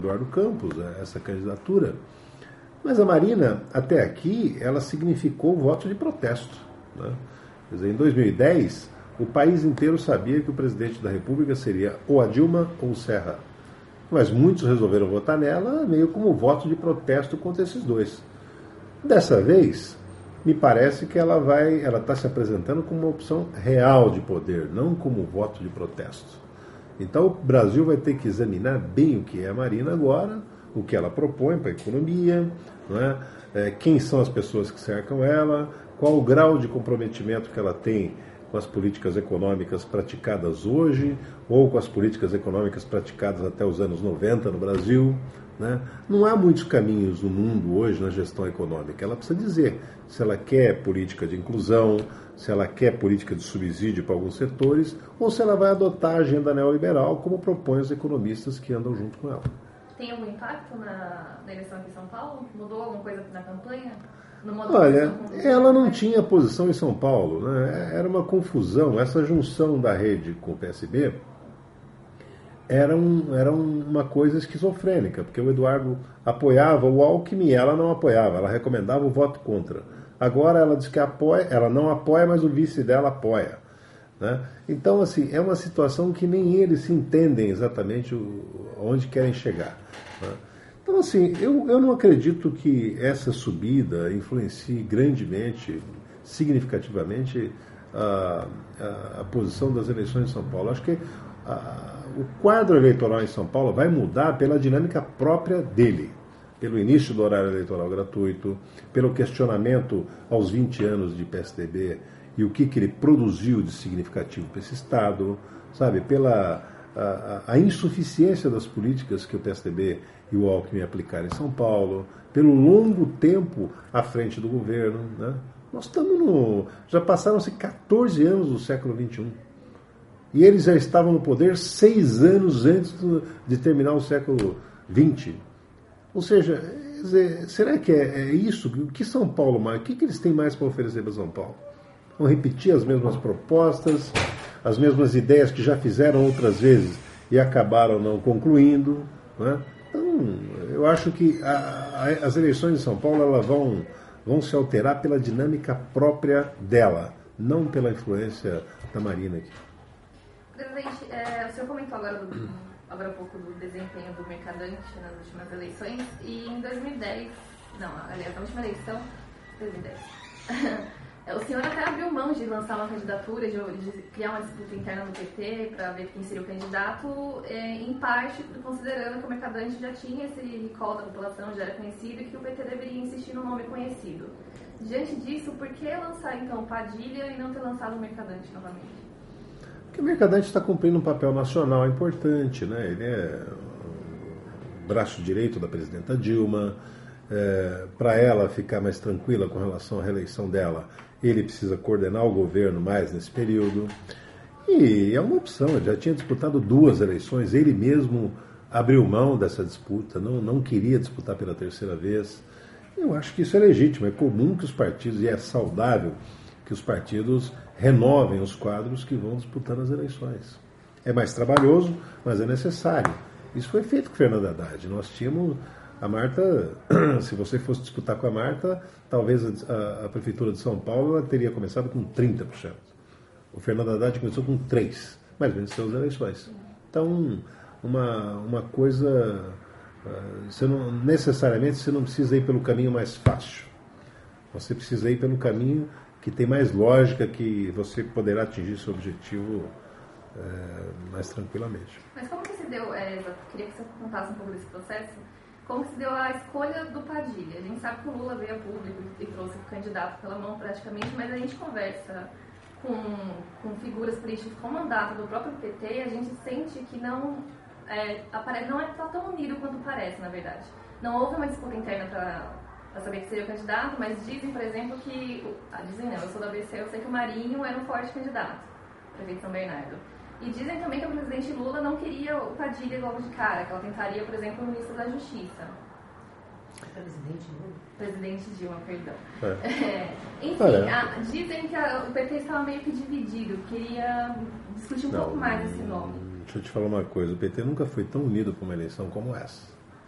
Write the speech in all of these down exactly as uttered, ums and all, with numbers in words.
Eduardo Campos, essa candidatura. Mas a Marina, até aqui, ela significou voto de protesto, né? Quer dizer, em dois mil e dez, o país inteiro sabia que o presidente da República seria ou a Dilma ou o Serra. Mas muitos resolveram votar nela meio como voto de protesto contra esses dois. Dessa vez, me parece que ela vai, ela está se apresentando como uma opção real de poder, não como voto de protesto. Então o Brasil vai ter que examinar bem o que é a Marina agora, o que ela propõe para a economia, não é? É, quem são as pessoas que cercam ela, qual o grau de comprometimento que ela tem com as políticas econômicas praticadas hoje, ou com as políticas econômicas praticadas até os anos noventa no Brasil. Né? Não há muitos caminhos no mundo hoje na gestão econômica. Ela precisa dizer se ela quer política de inclusão, se ela quer política de subsídio para alguns setores, ou se ela vai adotar a agenda neoliberal, como propõem os economistas que andam junto com ela. Tem algum impacto na, na eleição aqui em São Paulo? Mudou alguma coisa na campanha? No modo Olha, ela não tinha posição em São Paulo, né? Era uma confusão. Essa junção da rede com o P S B era, um, era uma coisa esquizofrênica, porque o Eduardo apoiava o Alckmin e ela não apoiava, ela recomendava o voto contra. Agora ela diz que apoia, ela não apoia, mas o vice dela apoia. Né? Então, assim, é uma situação que nem eles se entendem exatamente onde querem chegar. Né? Então, assim, eu, eu não acredito que essa subida influencie grandemente, significativamente, a, a, a posição das eleições de São Paulo. Acho que a, o quadro eleitoral em São Paulo vai mudar pela dinâmica própria dele, pelo início do horário eleitoral gratuito, pelo questionamento aos vinte anos de P S D B e o que, que ele produziu de significativo para esse Estado, sabe, pela a, a insuficiência das políticas que o P S D B e o Alckmin aplicaram em São Paulo, pelo longo tempo à frente do governo. Né? Nós estamos no... Já passaram-se quatorze anos do século vinte e um. E eles já estavam no poder seis anos antes do, de terminar o século vinte. Ou seja, será que é, é isso? O que São Paulo mais? O que, que eles têm mais para oferecer para São Paulo? Vão repetir as mesmas propostas, as mesmas ideias que já fizeram outras vezes e acabaram não concluindo. Né? Então, eu acho que a, a, as eleições de São Paulo elas vão, vão se alterar pela dinâmica própria dela, não pela influência da Marina aqui. Presidente, é, o senhor comentou agora, do, agora há pouco do desempenho do Mercadante nas últimas eleições, e em dois mil e dez, não, aliás, na última eleição, dois mil e dez, o senhor até abriu mão de lançar uma candidatura, de, de criar uma disputa interna no P T para ver quem seria o candidato, é, em parte considerando que o Mercadante já tinha esse recall da população, já era conhecido, e que o P T deveria insistir no nome conhecido. Diante disso, por que lançar então Padilha e não ter lançado o Mercadante novamente? Porque o Mercadante está cumprindo um papel nacional importante, né? Ele é o braço direito da presidenta Dilma. É, para ela ficar mais tranquila com relação à reeleição dela, ele precisa coordenar o governo mais nesse período. E é uma opção, ele já tinha disputado duas eleições, ele mesmo abriu mão dessa disputa, não, não queria disputar pela terceira vez. Eu acho que isso é legítimo, é comum que os partidos, e é saudável que os partidos renovem os quadros que vão disputando as eleições. É mais trabalhoso, mas é necessário. Isso foi feito com Fernando Haddad. Nós tínhamos a Marta, se você fosse disputar com a Marta, talvez a, a Prefeitura de São Paulo ela teria começado com trinta por cento. O Fernando Haddad começou com três por cento, mas venceu as eleições. Então, uma, uma coisa, você não, necessariamente você não precisa ir pelo caminho mais fácil. Você precisa ir pelo caminho que tem mais lógica, que você poderá atingir seu objetivo é, mais tranquilamente. Mas como que se deu, é, eu queria que você contasse um pouco desse processo, como que se deu a escolha do Padilha? A gente sabe que o Lula veio a público e trouxe o candidato pela mão praticamente, mas a gente conversa com, com figuras políticas com mandato do próprio P T e a gente sente que não é, apare, não é tão unido quanto parece, na verdade. Não houve uma disputa interna para para saber que seria o candidato, mas dizem, por exemplo, que... Ah, dizem não, eu sou da A B C, eu sei que o Marinho era um forte candidato, prefeito de São Bernardo. E dizem também que o presidente Lula não queria o Padilha logo de cara, que ela tentaria, por exemplo, o ministro da Justiça. Presidente Lula? Presidente Dilma, perdão. É. É, enfim, é. A, dizem que a, o P T estava meio que dividido, queria discutir um não, pouco mais esse nome. Deixa eu te falar uma coisa, o P T nunca foi tão unido para uma eleição como essa.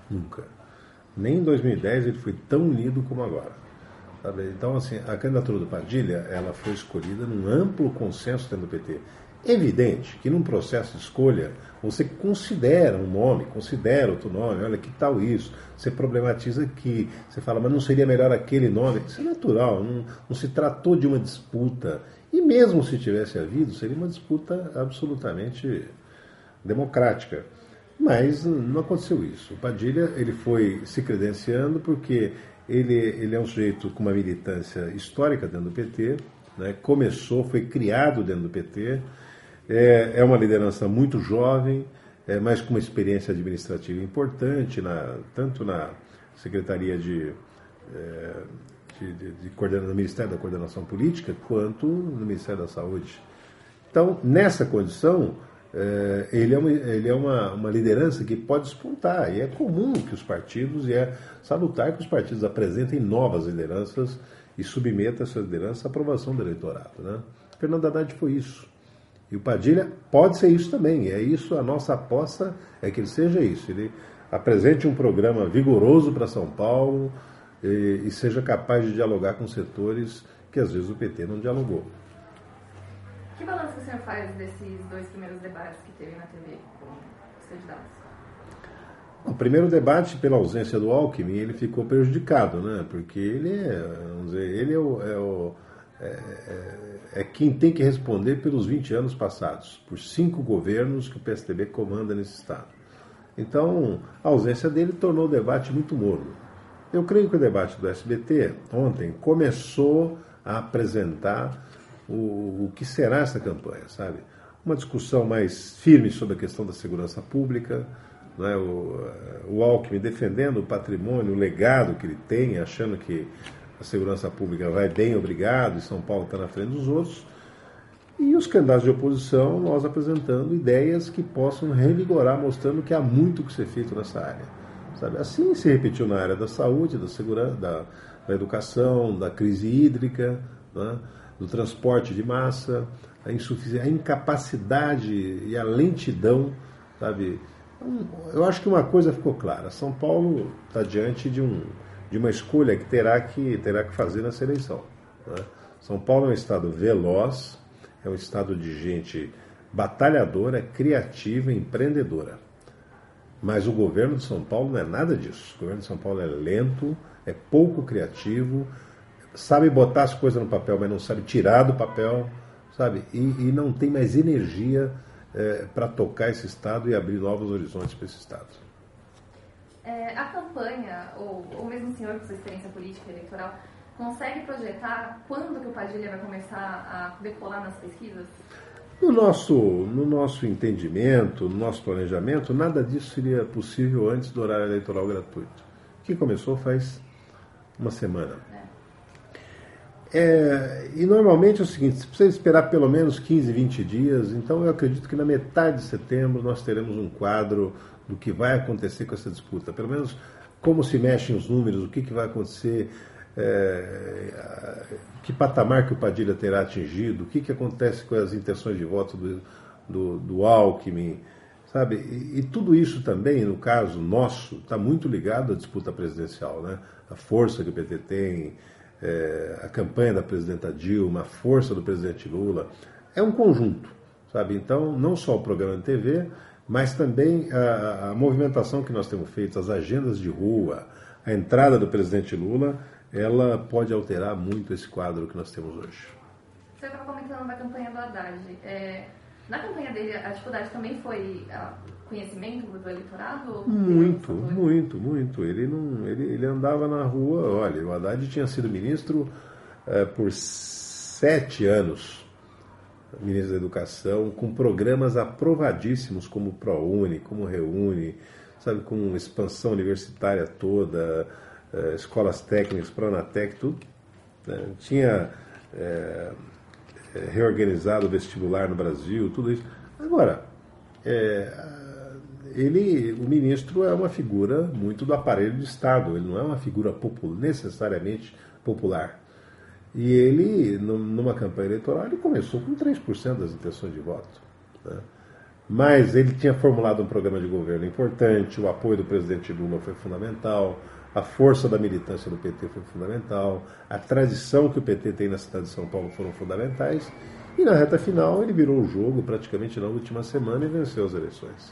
Nunca. Nem em dois mil e dez ele foi tão unido como agora. Sabe? Então, assim, a candidatura do Padilha, ela foi escolhida num amplo consenso dentro do P T. Evidente que num processo de escolha, você considera um nome, considera outro nome, olha, que tal isso? Você problematiza aqui, você fala, mas não seria melhor aquele nome? Isso é natural, não, não se tratou de uma disputa. E mesmo se tivesse havido, seria uma disputa absolutamente democrática. Mas não aconteceu isso. O Padilha, ele foi se credenciando porque ele, ele é um sujeito com uma militância histórica dentro do P T, né? Começou, foi criado dentro do P T, é, é uma liderança muito jovem, é, mas com uma experiência administrativa importante, na, tanto na Secretaria de, é, de, de, de coordena, no Ministério da Coordenação Política, quanto no Ministério da Saúde. Então, nessa condição, é, ele é, uma, ele é uma, uma liderança que pode despontar, e é comum que os partidos, e é salutar que os partidos apresentem novas lideranças e submetam essa liderança à aprovação do eleitorado. Né? Fernando Haddad foi isso. E o Padilha pode ser isso também. E é isso, a nossa aposta é que ele seja isso. Ele apresente um programa vigoroso para São Paulo e, e seja capaz de dialogar com setores que às vezes o P T não dialogou. Que balanço que o senhor faz desses dois primeiros debates que teve na T V com os candidatos? O primeiro debate, pela ausência do Alckmin, ele ficou prejudicado, né? Porque ele é, vamos dizer, ele é, o, é, o, é, é, é quem tem que responder pelos vinte anos passados, por cinco governos que o P S D B comanda nesse estado. Então, a ausência dele tornou o debate muito morno. Eu creio que o debate do S B T, ontem, começou a apresentar o, o que será essa campanha, sabe? Uma discussão mais firme sobre a questão da segurança pública, né? o, o Alckmin defendendo o patrimônio, o legado que ele tem, achando que a segurança pública vai bem, obrigado, e São Paulo está na frente dos outros. E os candidatos de oposição, nós apresentando ideias que possam revigorar, mostrando que há muito que ser feito nessa área. Sabe? Assim se repetiu na área da saúde, da segurança, da, da educação, da crise hídrica, né? Do transporte de massa, a, insufici- a incapacidade e a lentidão, sabe? Eu acho que uma coisa ficou clara: São Paulo está diante de, um, de uma escolha que terá que, terá que fazer nessa eleição. Né? São Paulo é um estado veloz, é um estado de gente batalhadora, criativa, empreendedora. Mas o governo de São Paulo não é nada disso. O governo de São Paulo é lento, é pouco criativo, sabe botar as coisas no papel, mas não sabe tirar do papel, sabe? E, e não tem mais energia é, para tocar esse estado e abrir novos horizontes para esse estado. É, a campanha, ou, ou mesmo o senhor com sua experiência política e eleitoral, consegue projetar quando que o Padilha vai começar a decolar nas pesquisas? No nosso, no nosso entendimento, no nosso planejamento, nada disso seria possível antes do horário eleitoral gratuito, que começou faz uma semana. É, e normalmente é o seguinte, você precisa esperar pelo menos quinze, vinte dias, então eu acredito que na metade de setembro nós teremos um quadro do que vai acontecer com essa disputa, pelo menos como se mexem os números, o que, que vai acontecer, é, que patamar que o Padilha terá atingido, o que, que acontece com as intenções de voto do, do, do Alckmin, sabe? E, e tudo isso também, no caso nosso, está muito ligado à disputa presidencial, né? A força que o P T tem, É, a campanha da presidenta Dilma, a força do presidente Lula, é um conjunto, sabe? Então, não só o programa de T V, mas também a, a movimentação que nós temos feito, as agendas de rua, a entrada do presidente Lula, ela pode alterar muito esse quadro que nós temos hoje. Você estava comentando da campanha do Haddad. É, na campanha dele, a dificuldade também foi o conhecimento do eleitorado? Muito, muito, muito. Ele, não, ele, ele andava na rua, olha, o Haddad tinha sido ministro é, por sete anos, ministro da Educação, com programas aprovadíssimos como o ProUni, como o Reúne, sabe, com expansão universitária toda, é, escolas técnicas, Pronatec, tudo. Né? Tinha é, é, reorganizado o vestibular no Brasil, tudo isso. Agora, é, ele, o ministro é uma figura muito do aparelho de Estado, ele não é uma figura popul- necessariamente popular. E ele, numa campanha eleitoral, ele começou com três por cento das intenções de voto. Né? mas ele tinha formulado um programa de governo importante, o apoio do presidente Lula foi fundamental, a força da militância do P T foi fundamental, a tradição que o P T tem na cidade de São Paulo foram fundamentais, e na reta final ele virou o jogo praticamente na última semana e venceu as eleições.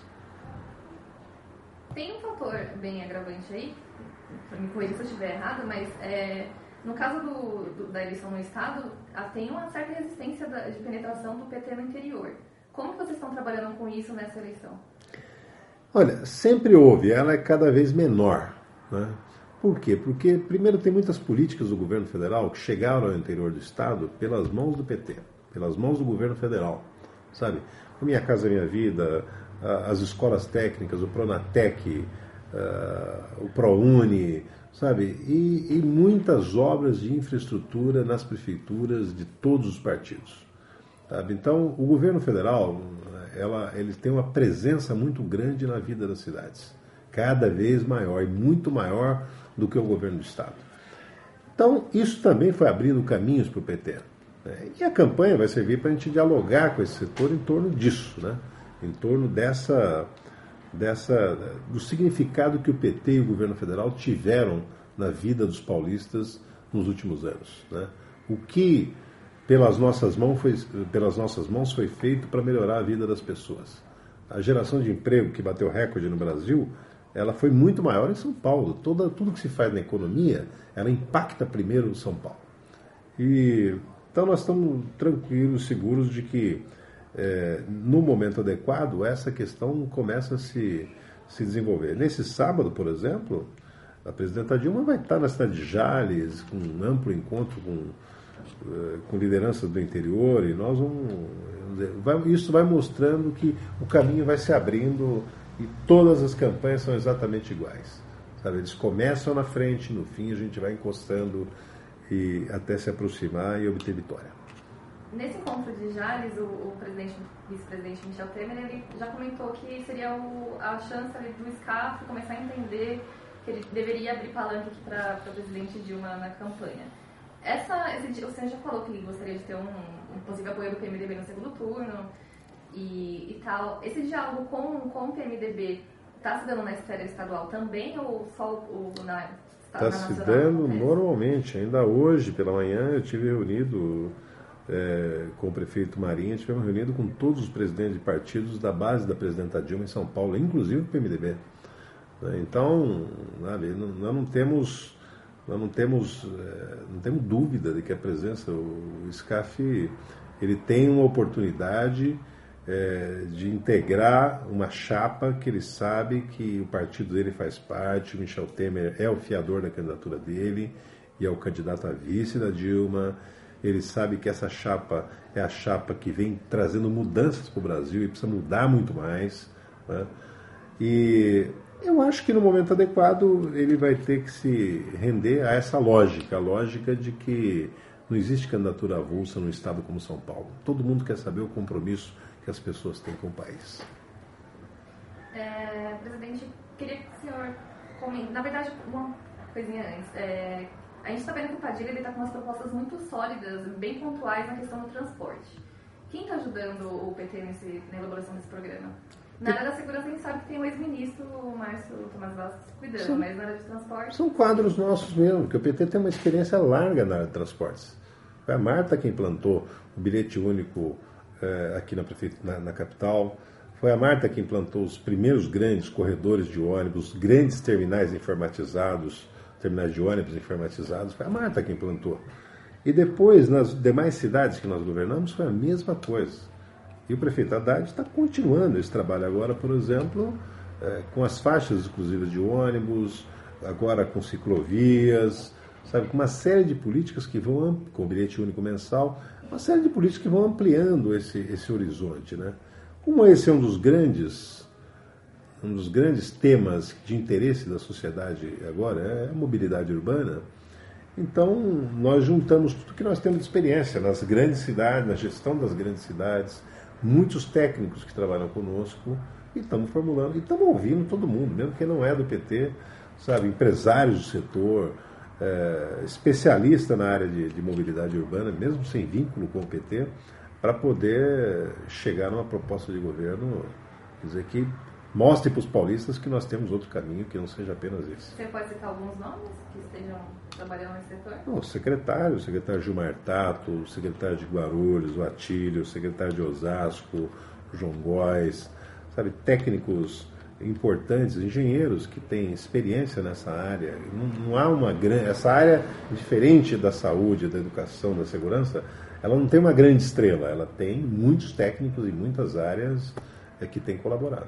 Tem um fator bem agravante aí, me corrija se eu estiver errado, mas é, no caso do, do, da eleição no Estado, tem uma certa resistência da, de penetração do P T no interior. Como que vocês estão trabalhando com isso nessa eleição? Olha, sempre houve, ela é cada vez menor, né? Por quê? Porque, primeiro, tem muitas políticas do governo federal que chegaram ao interior do Estado pelas mãos do P T, pelas mãos do governo federal, sabe? O Minha Casa Minha Vida, as escolas técnicas, o Pronatec, o ProUni, sabe? E, e muitas obras de infraestrutura nas prefeituras de todos os partidos. Sabe? Então, o governo federal, ela, ele tem uma presença muito grande na vida das cidades, cada vez maior e muito maior do que o governo do Estado. Então, isso também foi abrindo caminhos para o P T. Né? E a campanha vai servir para a gente dialogar com esse setor em torno disso, né? Em torno dessa, dessa, do significado que o P T e o governo federal tiveram na vida dos paulistas nos últimos anos. Né? O que pelas nossas mãos foi, pelas nossas mãos foi feito para melhorar a vida das pessoas. A geração de emprego que bateu recorde no Brasil, ela foi muito maior em São Paulo. Toda, tudo que se faz na economia, ela impacta primeiro em São Paulo. E, então nós estamos tranquilos, seguros de que é, no momento adequado essa questão começa a se, se desenvolver. Nesse sábado, por exemplo, a presidenta Dilma vai estar na cidade de Jales, com um amplo encontro com, com lideranças do interior, e nós vamos, vai, isso vai mostrando que o caminho vai se abrindo. E todas as campanhas são exatamente iguais. Sabe? Eles começam na frente, no fim a gente vai encostando e até se aproximar e obter vitória. Nesse encontro de Jales, o, o presidente, vice-presidente Michel Temer, ele já comentou que seria o, a chance ali, do S C A F começar a entender que ele deveria abrir palanque aqui para o presidente Dilma na campanha. Essa, esse, o senhor já falou que gostaria de ter um, um possível apoio do P M D B no segundo turno. E, e tal. Esse diálogo com, com o P M D B está se dando na esfera estadual também ou só o, o na Está na se dando normalmente. Ainda hoje, pela manhã, eu tive reunido é, com o prefeito Marinha, tivemos reunido com todos os presidentes de partidos da base da presidenta Dilma em São Paulo, inclusive o P M D B. Então, sabe, nós não temos, nós não temos, é, não temos dúvida de que a presença, o S C A F, ele tem uma oportunidade É, de integrar uma chapa que ele sabe que o partido dele faz parte, o Michel Temer é o fiador da candidatura dele e é o candidato a vice da Dilma. Ele sabe que essa chapa é a chapa que vem trazendo mudanças para o Brasil e precisa mudar muito mais. Né? E eu acho que no momento adequado ele vai ter que se render a essa lógica, a lógica de que não existe candidatura avulsa num estado como São Paulo. Todo mundo quer saber o compromisso que as pessoas têm com o país. É, presidente, queria que o senhor comente, na verdade, uma coisinha antes. É, a gente está vendo que o Padilha está com umas propostas muito sólidas, bem pontuais na questão do transporte. Quem está ajudando o P T nesse, na elaboração desse programa? Na área da segurança, a gente sabe que tem o ex-ministro Márcio Tomás Vasquez cuidando, são, mas na área de transporte... São quadros nossos mesmo, porque o P T tem uma experiência larga na área de transportes. Foi a Marta quem implantou o bilhete único aqui na, na, na capital. Foi a Marta que implantou os primeiros grandes corredores de ônibus, grandes terminais informatizados, terminais de ônibus informatizados. Foi a Marta que implantou. E depois, nas demais cidades que nós governamos, foi a mesma coisa. E o prefeito Haddad está continuando esse trabalho agora, por exemplo, é, com as faixas exclusivas de ônibus, agora com ciclovias, sabe, com uma série de políticas que vão, com o bilhete único mensal, uma série de políticas que vão ampliando esse, esse horizonte, né? Como esse é um dos grandes, um dos grandes temas de interesse da sociedade agora, é a mobilidade urbana, então nós juntamos tudo que nós temos de experiência nas grandes cidades, na gestão das grandes cidades, muitos técnicos que trabalham conosco, e estamos formulando, e estamos ouvindo todo mundo, mesmo quem não é do P T, sabe, empresários do setor, É, especialista na área de, de mobilidade urbana, mesmo sem vínculo com o P T, para poder chegar numa proposta de governo Quer dizer, que mostre para os paulistas que nós temos outro caminho que não seja apenas esse. Você pode citar alguns nomes que estejam trabalhando nesse setor? Não, o secretário, o secretário Gilmar Tato, o secretário de Guarulhos, o Atílio, o secretário de Osasco, o João Góes, sabe, técnicos importantes, engenheiros que têm experiência nessa área. Não, não há uma grande... Essa área, diferente da saúde, da educação, da segurança, ela não tem uma grande estrela, ela tem muitos técnicos em muitas áreas é, que têm colaborado.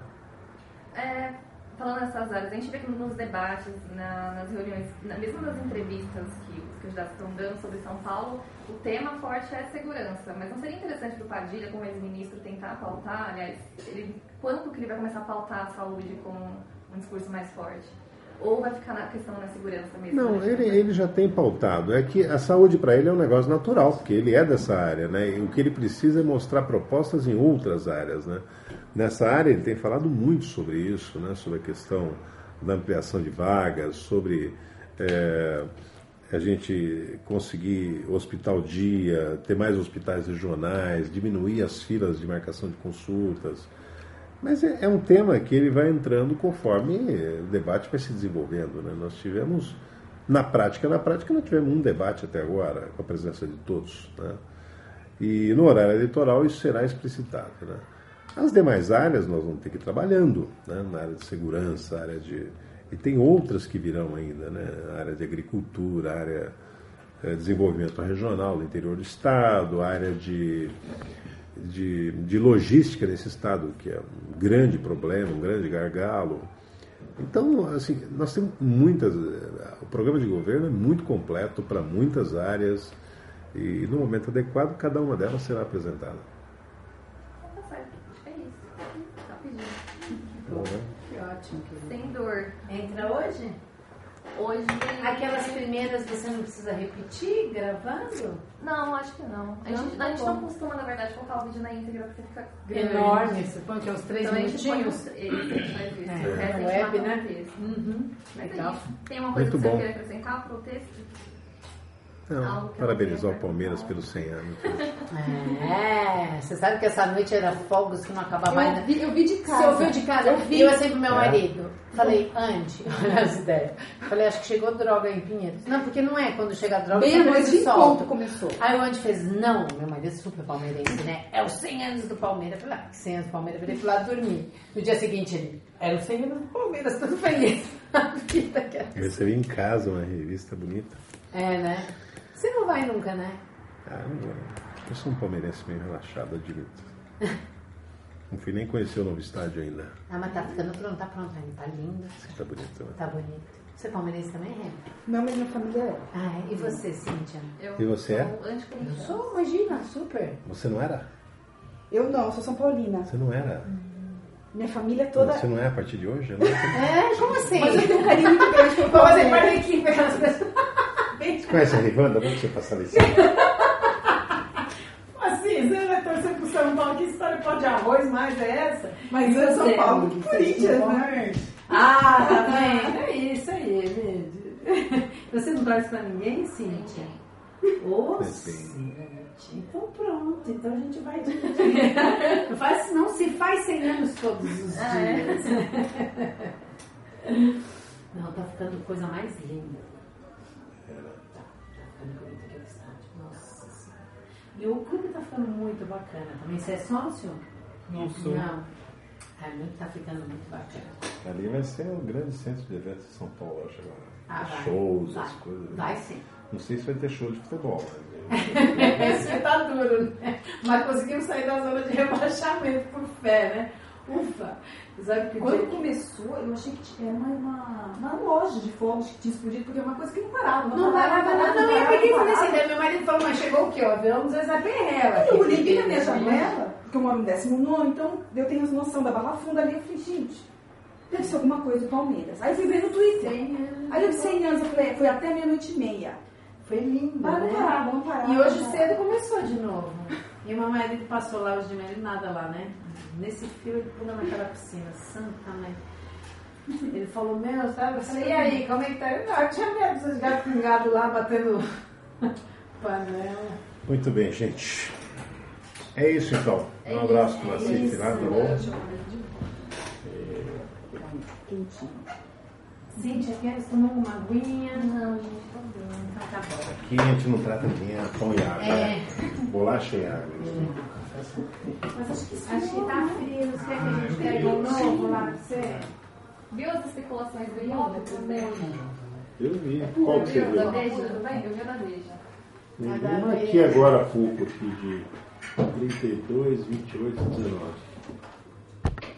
É, falando nessas áreas, a gente vê que nos debates, na, nas reuniões, na, mesmo nas entrevistas que os candidatos estão dando sobre São Paulo, o tema forte é segurança. Mas não seria interessante para o Padilha, como ex-ministro, tentar pautar, aliás, ele, quando que ele vai começar a pautar a saúde com um discurso mais forte? Ou vai ficar na questão da segurança mesmo? Não, ele, ele já tem pautado. É que a saúde para ele é um negócio natural, porque ele é dessa área, né? E o que ele precisa é mostrar propostas em outras áreas, né? Nessa área ele tem falado muito sobre isso, né? Sobre a questão da ampliação de vagas, sobre é, a gente conseguir hospital dia, ter mais hospitais regionais, diminuir as filas de marcação de consultas. Mas é, é um tema que ele vai entrando conforme o debate vai se desenvolvendo, né? Nós tivemos, na prática, na prática nós tivemos um debate até agora, com a presença de todos, né? E no horário eleitoral isso será explicitado, né? As demais áreas nós vamos ter que ir trabalhando, né? Na área de segurança, área de... E tem outras que virão ainda, né? A área de agricultura, a área de desenvolvimento regional do interior do estado, a área de... De, de logística nesse estado, que é um grande problema, um grande gargalo. Então, assim, nós temos muitas... O programa de governo é muito completo para muitas áreas e, no momento adequado, cada uma delas será apresentada. Tá certo, acho que é isso. Rapidinho. Bom, né? Que ótimo, querido. Sem dor. Entra hoje? Hoje... Aquelas primeiras você não precisa repetir gravando? Não, acho que não. A gente, Não, a gente tá não bom. costuma, na verdade, colocar o vídeo na íntegra porque fica grande. Enorme, você põe que uns três Então a gente põe minutinhos. os- esse, a gente faz isso. É, O resto a gente web, mata né? no texto. Uhum. Mas é Legal. isso. Tem uma coisa Muito que bom. você quer acrescentar pro texto? Não, Algo que parabenizar eu o Palmeiras não pelos cem anos. É, você sabe que essa noite era fogos que não acabava mais. Eu vi, eu vi de casa. Você ouviu de casa? Eu vi. Eu assim pro meu É. marido. Falei, Andy, olha as ideias. Falei, acho que chegou droga em Pinheiros. Não, porque não é quando chega droga, Bem a depois noite se em solta. ponto começou. Aí o Andy fez, não, meu marido é super palmeirense, né? É os cem anos do Palmeiras. Eu falei, ah, cem anos do Palmeiras. Eu falei, fui lá dormir. No dia seguinte ele, era os cem anos do Palmeiras, tudo feliz. A vida que é. Eu recebi em casa uma revista bonita. É, né? Você não vai nunca, né? Ah, não vou. Eu sou um palmeirense meio relaxado, admito. Não fui nem conhecer o novo estádio ainda. Ah, mas tá ficando pronto, tá pronto ainda. Tá lindo, Tá bonito, né? tá bonito. Você é palmeirense também, é? Não, mas minha família é. Ah, e você, Cíntia? Eu E você é? sou Eu anticorintiana. sou, imagina, super. Você não era? Eu não, sou São Paulina. Você não era? Minha família toda. Você não é a partir de hoje? Não? É, como assim? Mas eu tenho um carinho muito grande pelo Vou fazer Palmeiras. parte da equipe, aquelas pessoas. Você conhece a Rivanda? Vamos você passar licença. Assim, você vai torcer pro São Paulo, que história pode de arroz mais é essa? Mas eu São Paulo, que Corinthians, né? Ah, tá vendo? É isso aí, gente. Você não traz pra ninguém, Cíntia? Ô, Sim. Cíntia. Então pronto, então a gente vai dividir. Não faz, não se faz cem anos todos os Ah, é? dias. Não, tá ficando coisa mais linda. Tá, tá ficando bonito aquele estádio. Nossa Senhora. E o clube tá ficando muito bacana também. Você é sócio? Não sou. Não. Ah, muito, tá ficando muito bacana. Ali vai ser o grande centro de eventos de São Paulo, eu acho agora. Ah, vai. Shows, vai. as coisas. Vai sim. Não sei se vai ter show de futebol, mas... Esse tá duro, né? Mas conseguimos sair da zona de rebaixamento por fé, né? Ufa! Sabe que Quando dia- começou, eu achei que era uma, uma, uma loja de fogos que tinha explodido, porque é uma coisa que não parava. Não parava, não, não, eu peguei e falei assim, daí meu marido falou, mas chegou o quê? O avião dos Zé Perrela. Eu olhei na minha janela, porque eu moro no décimo nono, então eu tenho noção da Barra Funda ali. Eu falei, gente, deve ser alguma coisa do Palmeiras. Aí eu fui ver no Twitter. Aí eu de cem anos, eu falei, foi até meia-noite e meia. Foi lindo, Mas não né? parava, não parava. E hoje não cedo parava. começou de novo. E o meu marido passou lá hoje de manhã, ele nada lá, né? Nesse fio ele pula naquela piscina, santa mãe. Ele falou, meu, sabe? Eu falei, e aí, como é que tá? Eu não, eu tinha medo dos gatos pingados lá, batendo panela. Muito bem, gente. É isso então. Um abraço para você, isso. tá bom? quentinho. Cíntia, quer tomar uma aguinha? Não, gente, tô bem. Então tá bom. Aqui a gente não trata ninguém a pão e água. É. Né? Bolacha e água. Mas acho que, acho que tá frio. Você quer que a gente pegue um novo lá pra você? Viu as especulações do Yoga também? Eu vi. Qual que você Viu da viu? Veja? Eu vi a da Veja. Uma aqui agora, pouco aqui de trinta e dois, vinte e oito, dezenove.